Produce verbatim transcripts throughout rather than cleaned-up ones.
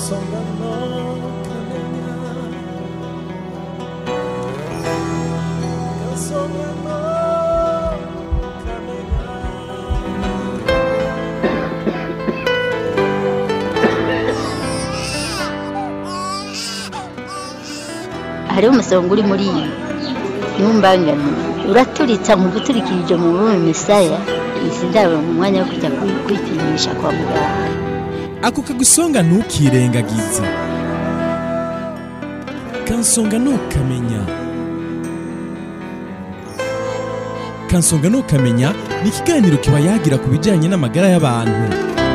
kansonga no kamenya kansonga no kamenya. hariho umusonga uri muri iyi ntumbangane uraturitsa mu guturikirije mu rurimi misaya izi ndabo mu mwanya wo kujya kwipimisha kwa muganga. ako kagusonga ntukirengagize kansonga ntukamenya. kansonga ntukamenya ni ikiganiro kiba yagira ku bijyanye n'amagara y'abantu.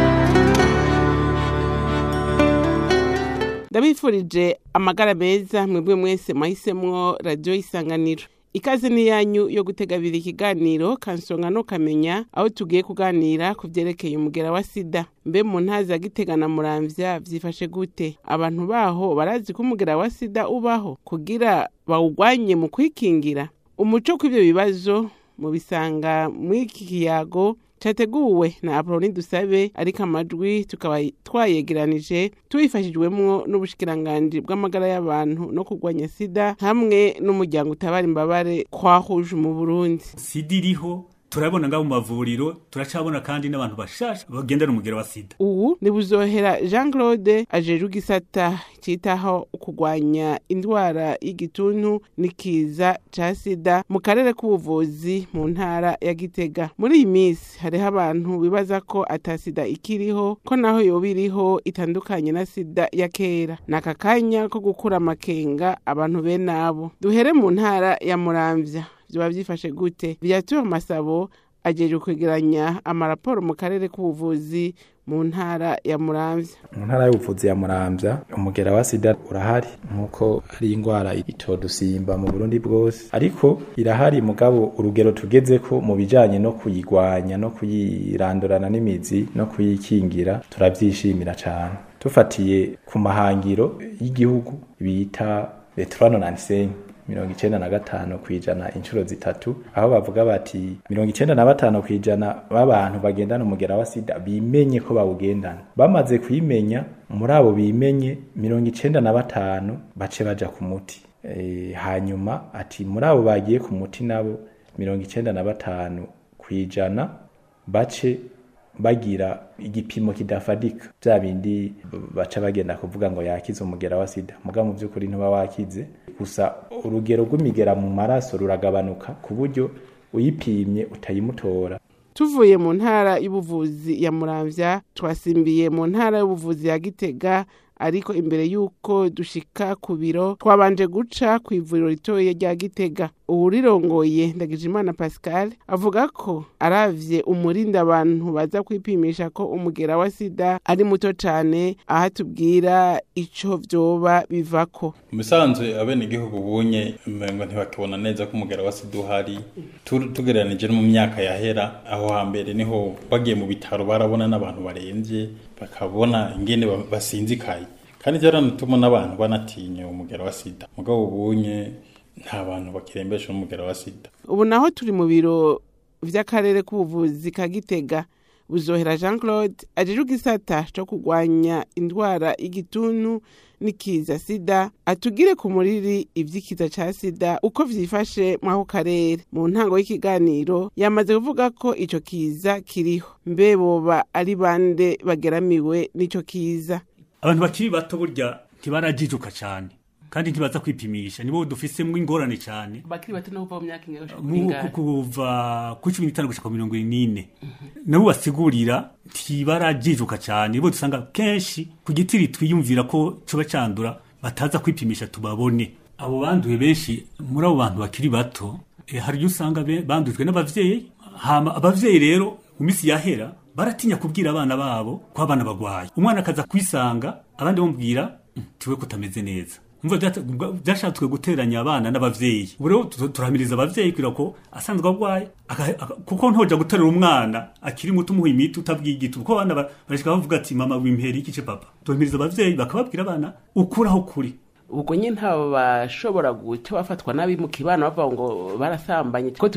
ndabifurije amagara meza mwebwe mwese mwahisemwo radiyo Isanganiro. Ikaze ni yanyu yo gutega abiri ikiganiro kansonga no kamenya, aho tugiye kuganira ku vyerekeye umugera wa sida. Mbe mu ntaza Gitega na Muramvya vyifashe gute? Abantu baho barazi ko umugera wa sida ubaho kugira bawugwanye mu kwikingira? Umuco kw'ivyo bibazo mu bisanga mw'iki kiyago cyateguwe na Apoloni Dusabe, ariko amajwi tukaba twayegeranije tubifashijwemwo n'ubushikiranganje bw'amagara y'abantu no kurwanya sida hamwe n'umuryango utabara imbabare kwahuje mu Burundi. Sida iriho turabona ngaho mu mavuriro, turacabona kandi n'abantu bashasha bagendana umugera wa sida. Ubu ni Buzohera Jean Claude ajeje gisata citaho kurwanya indwara y'igituntu n'ikiza ca sida mu karere k'ubuvuzi mu ntara ya Gitega. Muri iyi minsi hariho abantu bibaza ko atasida ikiriho, ko naho yoba iriho itandukanye na sida ya kera. Naka kanya ko gukura amakenga abantu bene abo. Duhere mu ntara ya Muramvya. Vyoba vyifashe gute? Viateur Masabo ajeje kwegeranya amaraporo mu karere k'ubuvuzi mu ntara ya Muramvya. Mu ntara y'ubuvuzi ya Muramvya umugera wa sida urahari, nkuko ari ingwara itodusimba mu Burundi bwose, ariko irahari mugabo urugero tugezeko mu bijanye no kuyigwanya no kuyirandurana n'imizi no kuyikingira turavyishimira cyane. Tufatiye ku mahangiro y'igihugu bita Veterano Nansen mirongo icenda na gatanu kwijana inshuro zitatu, aho bavuga bati mirongo icenda na batanu kwijana b'abantu bagendana umugera wa sida bimenye ko bawugendana. Bamaze kwimenya, muri abo bimenye mirongo icenda na batanu bace baja ku muti. E, hanyuma ati muri abo bagiye ku muti nabo mirongo icenda na batanu kwijana bace bagira igipimo kidafadika, bya bindi baca bagenda kuvuga ngo yakize umugera wa sida, muga mu by'ukuri ntuba wakize, gusa urugero rw'imigera mu maraso ruragabanuka ku buryo uyipimye utayimutora. Tuvuye mu ntara y'ubuvuzi ya Muramvya twasimbiye mu ntara y'ubuvuzi ya Gitega, ariko imbere yuko dushika ku biro twabanje guca ku ivuriro ritoye rya Gitega. Uwurirongoye Ndagijimana Pascal avuga ko aravye umurinda abantu baza kwipimisha ko umugera wa sida ari muto cane, aho tubwira ico vyoba bivako. Musanzwe abene igihugu bunye ngo ntibakibona neza ko umugera wa sida uhari, tugereranije no mu myaka yahera, aho hambere niho bagiye mu bitaro barabona n'abantu baremvye bakabona ingene basinzikaye, kandi byaranatuma n'abantu banatinya umugera wa sida. Mugabo ubunye nta bantu bakirembesha umugera wa sida. Ubu naho turi mu biro vy'akarere k'ubuvuzi ka Gitega. Buzohera Jean Claude ajeje gisata cyo kurwanya indwara y'igituntu n'ikiza sida atugire ku muriri ivyikiza ca sida uko vyifashe mwaho karere. Mu ntango y'ikiganiro yamaze kuvuga ko ico kiza kiriho. Mbe boba ari bande bageramiwe n'ico kiza? Abantu bakiri bato burya ntibarajijuka cyane kandi ntibaza kwipimisha, nibo dufisemwe ingorane cyane. Bakiri bato no kuva mu myaka ingahe? Kuva ku cumi n'itanu gushika mirongo ine. Nabo basigurira ntibarajijuka cyane, nibo dusanga kenshi ku gitiri twiyumvira ko coba candura bataza kwipimisha tubabone. Abo banduye benshi muri abo bantu bakiri bato, e, hari usanga bandujwe n'abavyeyi. Hama abavyeyi rero mu misi yahera baratinya kubwira abana babo ko abana bagwaye. Umwana akaza kwisanga abandi bamubwira tiwe kutameze neza. Umva byashatswe guteranya abana n'abavyeyi. Ubwo turahamiriza abavyeyi kwira ko asanzwe agwaye, kuko ntoja guterera umwana akiri muto umuha imiti utabwigita, kuko abana barashika bavuga ati mama wimpera iki ce papa. Tuhamiriza abavyeyi bakababwira abana ukuraho kuri. Ubwo nye ntabo bashobora guca bafatwa nabi mu kibana bavuga ngo barasambanye, ko tuzi no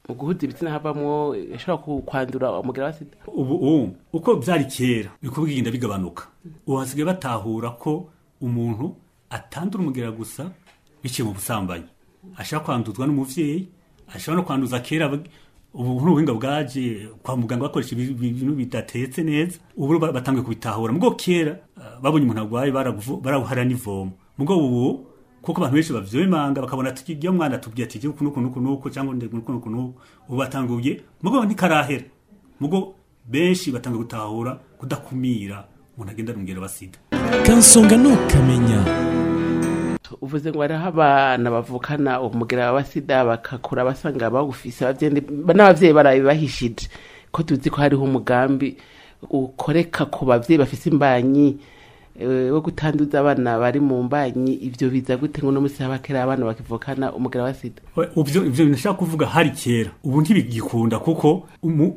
mu guhuza ibitsina havamwo ishobora kwandura umugera wa sida. Ubu uko byari kera biko bigenda bigabanuka, ubu hasigaye batahura ko umuntu atandura umugera gusa biciye mu busambanyi, ashaka kwanduzwa n'umuvyeyi, ashaka no kwanduza kera. Ubu n'ubuhinga bwaje kwa muganga bakoresha ibintu bidatetse neza, ubu batangiye kubitahura. Mugo kera babonye umuntu agwaye barabuhara n'ivomo, mugo ubu kuko abantu benshi bavyemanga bakabona ati iyo mwana tubwiye ati kuno kuno kuno cyangwa ndege kuno kuno, ubu batanguye mugo ntikarahera. Mugo benshi batangiye gutahura kudakumira umuntu agenda n'umugera wa sida. Kansonga no kamenya. Uvuze ngo ari abana bavukana umugera wa sida bakakura basanga bagufise abavyeyi n'abavyeyi barabibahishije, ko tuzi ko hariho umugambi ukoreka ku bavyeyi bafise imbanyi wo gutanduza abana bari mu mbanyi. Ivyo biza gute ngo no musi abakera abana bakivukana umugera wa sida? Uvyo ivyo nashaka kuvuga hari kera, ubu ntibigikunda kuko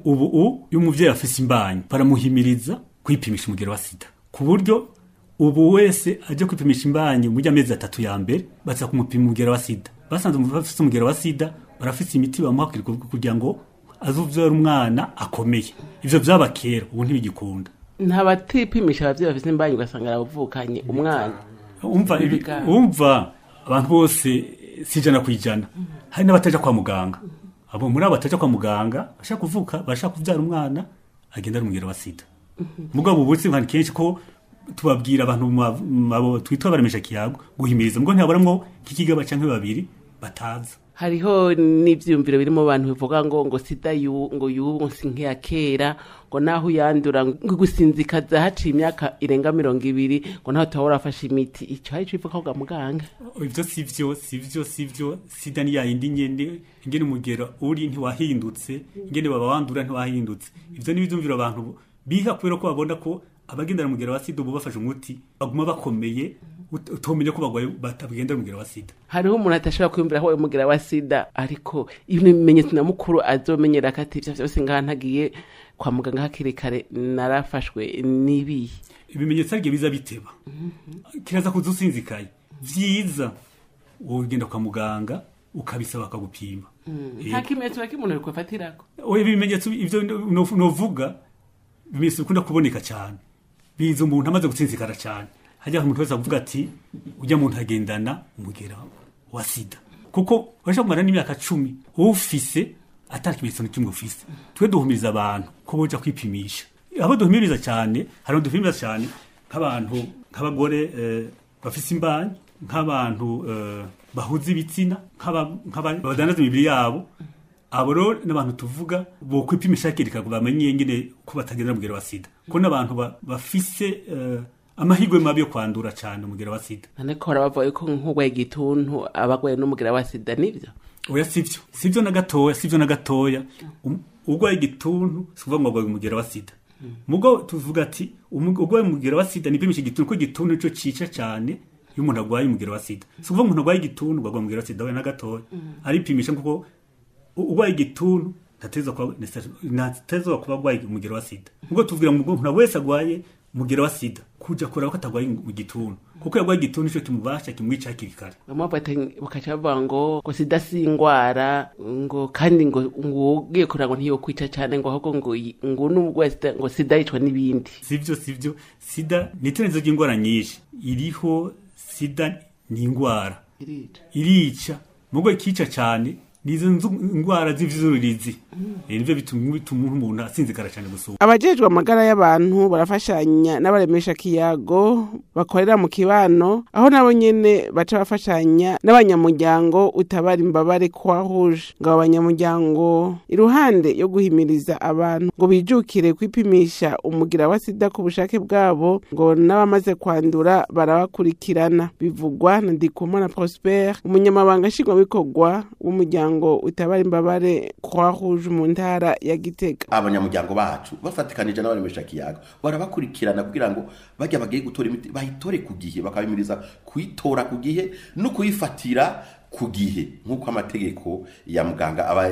ubu iyo umuvyeyi afise imbanyi baramuhimiriza kwipimisha umugera wa sida, ku buryo ubu wese aje kwipimisha imbanyi mu amezi atatu ya mbere baza kumupima umugera wa sida. Basanze umufite umugera wa sida barafise imiti bamuha kugira ngo azovyara umwana akomeye. Ivyo vyaba kera, ubu ntibigikunda. Nta batipimisha abavyeyi bafise imbanyi ugasanga arabuvukanye umwana. Umva umva abantu bose sijana kwijana. Hari n'abataja kwa muganga. Abo muri abo bataja kwa muganga bashaka kuvuka bashaka kuvyara umwana agenda umugera wa sida. Mugabo ubutsi nkani kenshi ko tubabwira abantu abo twitwa baremesha kiyago guhimiriza, ngo ntibaboramwo kikigaba canke babiri bataza. Hariho n'ivyumviro birimo abantu bivuga ngo ngo sida yu ngo yubu sinke kera, ngo naho yandura ngo gusinzikaza haciye imyaka irenga mirongo ibiri, ngo naho tawora afashe imiti. Ico hari civuga ko muganga ivyo sivyo sivyo sivyo sida ni yindi nyene ingene umugera uri ntiwahindutse, ingene baba wandura ntiwahindutse. Ivyo ni bivyumviro abantu biha kubera ko babona ko abagendera umugera wa sida ubu bafashe umuti baguma bakomeye, utomenye ko bagwaye batagendera umugera wa sida. Hariho umuntu atashobora kwiyumvira ko umugera wa sida, ariko ibimenyetso namukuru azomenyera kati ivyo vyose ngantagiye kwa muganga hakiri kare narafashwe nibi. Ibimenyetso arige biza biteba, kiraza kuzusinzikaye vyiza ugenda kwa muganga ukabisaba bakagupima. Nta kimenyetso nakimwe ariko fatirako. Oya ibimenyetso ivyo novuga bimese kunda kuboneka cyane, bizo umuntu amaze gutsinzikara cyane. Hajya umuntu wese avuga ati ujya muntu agendana umugera wa sida, kuko basha kumara n'imyaka cumi ufise atari kimenyetso n'ikimwe ufise. Twe duhumiriza abantu ko boja kwipimisha. Abo duhumiriza cyane, hari duhumiriza cyane nk'abantu nk'abagore eh, bafise imbanyi, nk'abantu eh, bahuza ibitsina, nk'abadanaza imibiri yabo. Abo rero n'abantu tuvuga bo kwipimisha kirika bamenye ngene ko batagenda umugera wa sida, ko n'abantu bafise uh, amahigwe mabi yo kwandura cyane umugera wa sida. Aneko baravuga ko nk'ugwaye igituntu abagwaye n'umugera wa sida nivyo. Oya sivyo, sivyo na gatoya, sivyo na gatoya. Um, ugwaye igituntu suvuga ngo agwaye umugera wa sida. Mm. Mugo tuvuga ati ugwaye umugera wa sida nipimisha igituntu, ko igituntu cyo cica cyane iyo umuntu agwaye umugera wa sida. Suvuga umuntu agwaye igituntu agwaye umugera wa sida we na gatoya. Mm. Aripimisha kuko ugwaye igituntu ntateza kwa ntateza kuba gwaye umugera wa sida. Ubwo tuvugira mu muntu wese agwaye umugera wa sida kuja kuraba ko atagwaye igituntu, kuko yagwaye igituntu cyo kimubasha kimwica kirikare. Bamwapata bakaca bavuga ngo ko sida si ingwara, ngo kandi ngo ngugiye kurango ntiyo kwica cyane, ngo ahubwo ngo ngo n'ubwo sida ngo sida yicwa n'ibindi. Sivyo sivyo sida niterenzo ry'ingwara nyinshi iriho. Sida ni ingwara irica irica mugo ikica cyane nizo ngwara z'ivizuririzi. Nivyo bituma bituma umuntu asinzikara cyane gusura. Abajejwe amagara y'abantu barafashanya n'abaremesha kiyago bakorera mu kibano, aho nabo nyene baca bafashanya n'abanyamuryango utabara imbabare kwa Rouge. Ngo abanyamuryango iruhande yo guhimiriza abantu ngo bijukire kwipimisha umugira wa sida ku bushake bwabo, ngo n'abamaze kwandura barabakurikirana. Bivugwa na Ndikumana Prosper, umunyamabanga nshingwabikorwa w'umuryango ngo utabara imbabare kwa Rouge mu ntara ya Gitega. Abanyamuryango bacu bafatikanije n'abaremesha kiyago barabakurikirana kugira ngo bajya bagiye gutora imiti bayitore ku gihe, bakabimiriza kuyitora ku gihe no kuyifatira ku gihe nk'uko amategeko ya muganga aba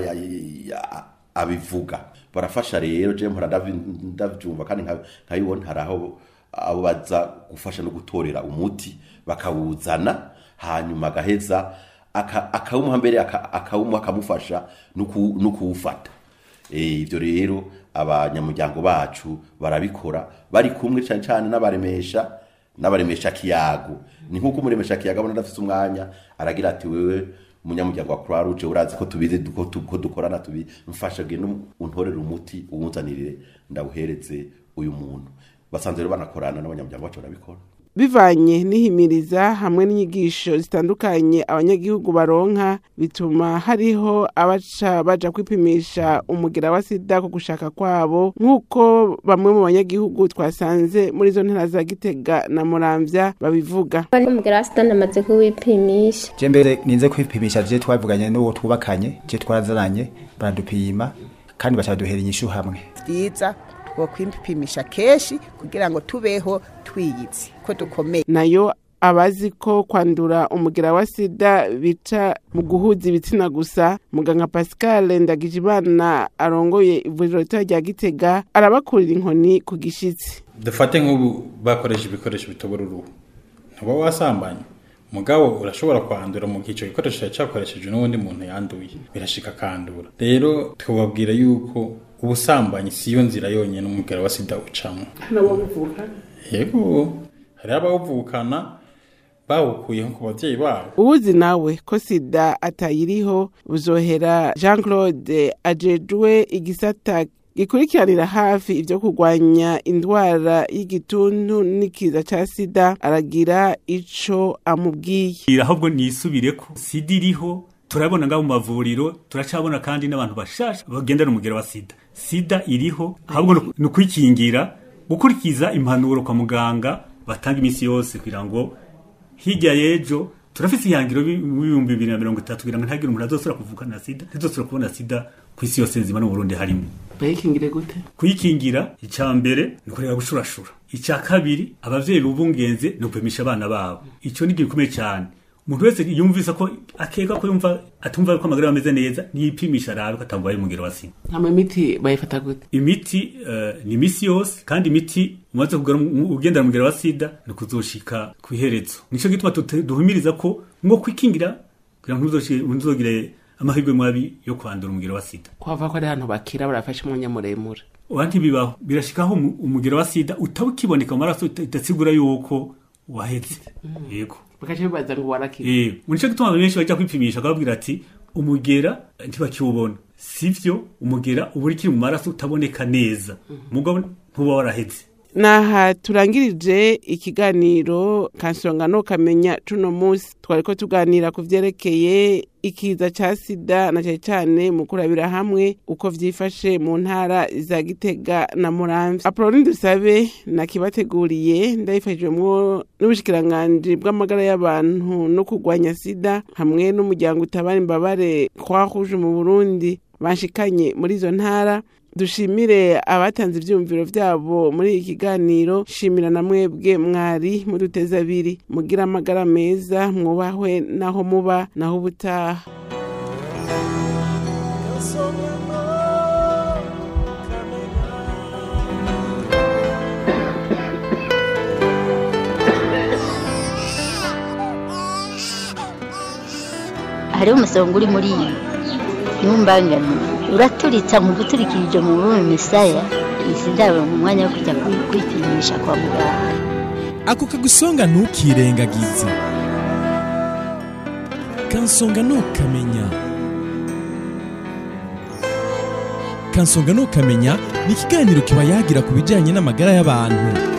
abivuga. Barafasha rero je mpora ndavyumva kandi nkayibona haraho abo baza gufasha no gutorera umuti bakawuzana, hanyuma gaheza akawumuha mbere akawumuha akamufasha no kuwufata. Ivyo rero abanyamuryango bacu barabikora bari kumwe cyane cyane n'abaremesha n'abaremesha kiyago. Ni nkuko umuremesha kiyago abona adafite umwanya aragira ati wewe umunyamuryango wa Croix Rouge urazi ko tubizi ko dukorana tubi mfasha genda untorera umuti uwunzanirire ndawuhereze uyu muntu. Basanze rero banakorana n'abanyamuryango bacu barabikora. Bivanye n'ihimiriza hamwe n'inyigisho zitandukanye abanyagihugu baronka bituma hariho abaca baja kwipimisha umugera wa sida ko gushaka kwabo, nk'uko bamwe mu banyagihugu twasanze muri zo ntara za Gitega na Muramvya babivuga. Umugera wa sida namaze kuwipimisha. Je mbere ninze kwipimisha je twavuganye n'uwo twubakanye, je twarazaranye baradupima kandi bacaduhera inyishu hamwe. Vyiza wo kwipimisha keshi kugira ngo tubeho twiyitse ko dukomeye. Nayo abazi ko kwandura umugera wa sida bica mu guhuza ibitsina gusa, muganga Pascal Ndagijimana arongoye ivuriro rya Gitega arabakurira inkoni ku gishitsi. Dufate nk'ubu bakoresha ibikoresho bitobora uruhu, ntabo wasambanye mugabo urashobora kwandura mu gico gikoresho cyakoresheje n'ubundi muntu yanduye birashika kandura. Rero twababwira yuko ubusambanyi siyo nzira yonyene umugera wa sida ucamo. Nabo bivuka yego hari abawuvukana bawukuye ku bavyeyi babo. Ubuzi nawe ko sida atayiriho buzohera Jean Claude ajejwe igisata gikurikiranira hafi ivyo kurwanya indwara y'igituntu n'ikiza ca sida aragira ico amubwiye. Ahubwo nisubireko sida iriho turabona ngaho mu mavuriro turacabona kandi n'abantu bashasha bagendana umugera wa sida. Sida iriho ahubwo no kwikingira gukurikiza impanuro kwa muganga batanga imisi yose kugira ngo hirya yejo turafise ihangiro y'ibihumbi bibiri na mirongo itatu kugira ngo ntagire umuntu azosura kuvuka na sida, ntazosura kubona sida ku isi yose nzima no Burundi harimo. Bayikingire gute? Kuyikingira icya mbere ni kureka gushurashura, icya kabiri abavyeyi bubungenze no kwemisha abana babo. Ico ni gikomeye cyane. Umuntu wese yumvisa ko akeka ko yumva atumva ko amagara ameze neza niyipimisha arabe katangwaye umugera wa sida. Hamwe imiti bayifata gute? Imiti uh, ni misi yose kandi imiti umaze kugara ugendana umugera wa sida no kuzoshika kwiherezo. Nico gituma duhumiriza ko ngo kwikingira kugira ngo ntuzogire amahirwe mwabi yo kwandura umugera wa sida. Kwava ko ari hano bakira barafashe umwanya muremure. Wanti bibaho birashikaho umugera wa sida utabukiboneka mu maraso itatsigura yuko wahetse. Yego. Bakaje baza ngo warakira. Eh, munico gituma benshi bajya kwipimisha akababwira ati umugera ntibakiwubona. Sivyo umugera uburikiri mu maraso utaboneka neza. Mugabo ntuba warahetse. Naha turangirije ikiganiro Kansonga no Kamenya tuno musi twariko tuganira ku vyerekeye ikiza ca sida na cyane cyane mu kurabira hamwe uko vyifashe mu ntara za Gitega na Muramvya. Apolline Dusabe nakibateguriye ndayifashijwemo n'ubushikiranganje bw'amagara y'abantu no kurwanya sida hamwe n'umuryango utabara imbabare Croix Rouge mu Burundi bashikanye muri izo ntara. Dushimire abatanze ivyumviro vyabo muri iki kiganiro. Shimira na mwebwe mwari muduteza abiri mugira amagara meza mwubahwe naho muba naho ubutaha. Hariho umusonga uri muri iyi ntumbangane uraturitsa mu guturikirije mu rurimi misaya izi ndabo mu mwanya wo kujya kwipimisha kwa muganga. Ako kagusonga ntukirengagize. Kansonga no Kamenya. Kansonga no Kamenya ni ikiganiro kiba yagira ku bijyanye n'amagara y'abantu.